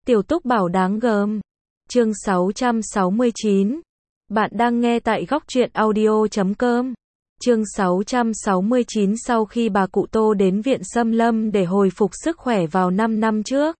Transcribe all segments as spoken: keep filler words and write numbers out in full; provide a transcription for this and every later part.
Tiểu Túc Bảo đáng gờm. Chương sáu trăm sáu mươi chín. Bạn đang nghe tại góc truyện audio chấm com. Chương sáu trăm sáu mươi chín. Sau khi bà cụ Tô đến viện Sâm Lâm để hồi phục sức khỏe vào năm năm trước,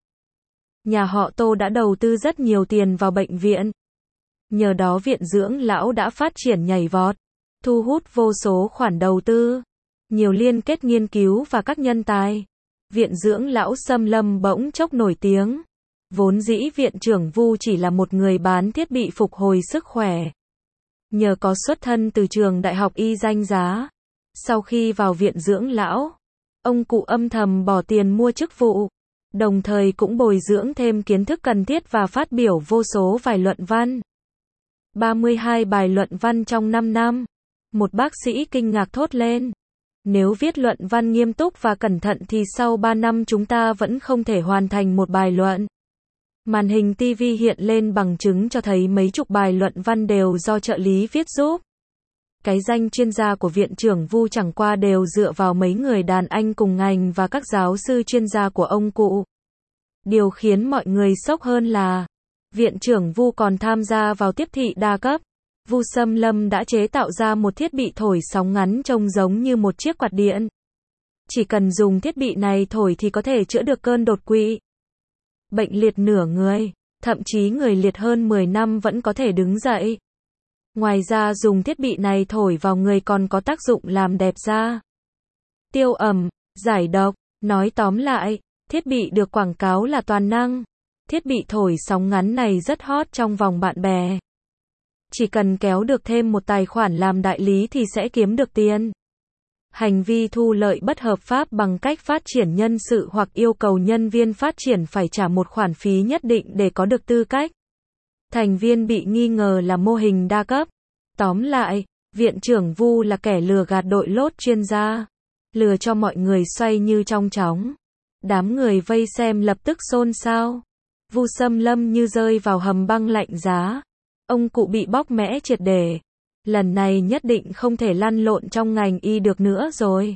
nhà họ Tô đã đầu tư rất nhiều tiền vào bệnh viện. Nhờ đó viện dưỡng lão đã phát triển nhảy vọt, thu hút vô số khoản đầu tư, nhiều liên kết nghiên cứu và các nhân tài. Viện dưỡng lão Sâm Lâm bỗng chốc nổi tiếng. Vốn dĩ viện trưởng Vu chỉ là một người bán thiết bị phục hồi sức khỏe. Nhờ có xuất thân từ trường đại học y danh giá, sau khi vào viện dưỡng lão, ông cụ âm thầm bỏ tiền mua chức vụ, đồng thời cũng bồi dưỡng thêm kiến thức cần thiết và phát biểu vô số vài luận văn. ba mươi hai bài luận văn trong năm năm. Một bác sĩ kinh ngạc thốt lên. Nếu viết luận văn nghiêm túc và cẩn thận thì sau ba năm chúng ta vẫn không thể hoàn thành một bài luận. Màn hình ti vi hiện lên bằng chứng cho thấy mấy chục bài luận văn đều do trợ lý viết giúp. Cái danh chuyên gia của viện trưởng Vu chẳng qua đều dựa vào mấy người đàn anh cùng ngành và các giáo sư chuyên gia của ông cụ. Điều khiến mọi người sốc hơn là, viện trưởng Vu còn tham gia vào tiếp thị đa cấp. Vu Sâm Lâm đã chế tạo ra một thiết bị thổi sóng ngắn trông giống như một chiếc quạt điện. Chỉ cần dùng thiết bị này thổi thì có thể chữa được cơn đột quỵ, bệnh liệt nửa người, thậm chí người liệt hơn mười năm vẫn có thể đứng dậy. Ngoài ra dùng thiết bị này thổi vào người còn có tác dụng làm đẹp da, tiêu ẩm, giải độc. Nói tóm lại, thiết bị được quảng cáo là toàn năng. Thiết bị thổi sóng ngắn này rất hot trong vòng bạn bè. Chỉ cần kéo được thêm một tài khoản làm đại lý thì sẽ kiếm được tiền. Hành vi thu lợi bất hợp pháp bằng cách phát triển nhân sự hoặc yêu cầu nhân viên phát triển phải trả một khoản phí nhất định để có được tư cách thành viên bị nghi ngờ là mô hình đa cấp. Tóm lại, viện trưởng Vu là kẻ lừa gạt đội lốt chuyên gia, lừa cho mọi người xoay như trong chóng. Đám người vây xem lập tức xôn xao. Vu Sâm Lâm như rơi vào hầm băng lạnh giá. Ông cụ bị bóc mẽ triệt để. Lần này nhất định không thể lăn lộn trong ngành y được nữa rồi.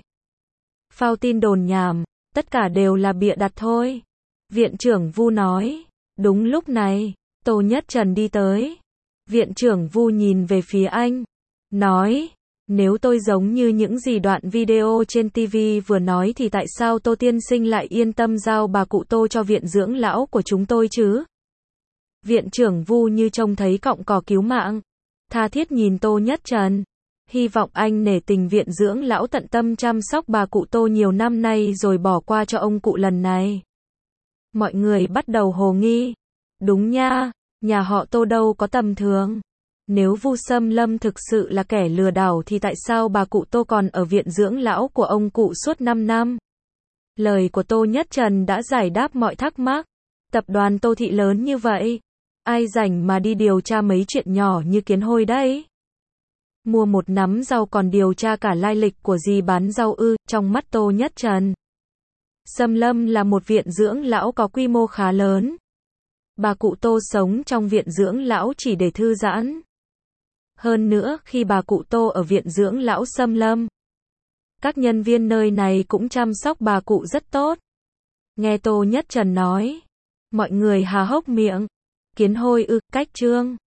Phao tin đồn nhảm, tất cả đều là bịa đặt thôi. Viện trưởng Vu nói. Đúng lúc này, Tô Nhất Trần đi tới. Viện trưởng Vu nhìn về phía anh, nói, nếu tôi giống như những gì đoạn video trên ti vi vừa nói thì tại sao Tô tiên sinh lại yên tâm giao bà cụ Tô cho viện dưỡng lão của chúng tôi chứ? Viện trưởng Vu như trông thấy cọng cỏ cứu mạng, tha thiết nhìn Tô Nhất Trần, hy vọng anh nể tình viện dưỡng lão tận tâm chăm sóc bà cụ Tô nhiều năm nay rồi bỏ qua cho ông cụ lần này. Mọi người bắt đầu hồ nghi. Đúng nha, nhà họ Tô đâu có tầm thường. Nếu Vu Sâm Lâm thực sự là kẻ lừa đảo thì tại sao bà cụ Tô còn ở viện dưỡng lão của ông cụ suốt năm năm? Lời của Tô Nhất Trần đã giải đáp mọi thắc mắc. Tập đoàn Tô Thị lớn như vậy, ai rảnh mà đi điều tra mấy chuyện nhỏ như kiến hôi đấy? Mua một nắm rau còn điều tra cả lai lịch của dì bán rau ư? Trong mắt Tô Nhất Trần, Sâm Lâm là một viện dưỡng lão có quy mô khá lớn. Bà cụ Tô sống trong viện dưỡng lão chỉ để thư giãn. Hơn nữa, khi bà cụ Tô ở viện dưỡng lão Sâm Lâm, các nhân viên nơi này cũng chăm sóc bà cụ rất tốt. Nghe Tô Nhất Trần nói, mọi người há hốc miệng. Kiến hôi ư? Cách trương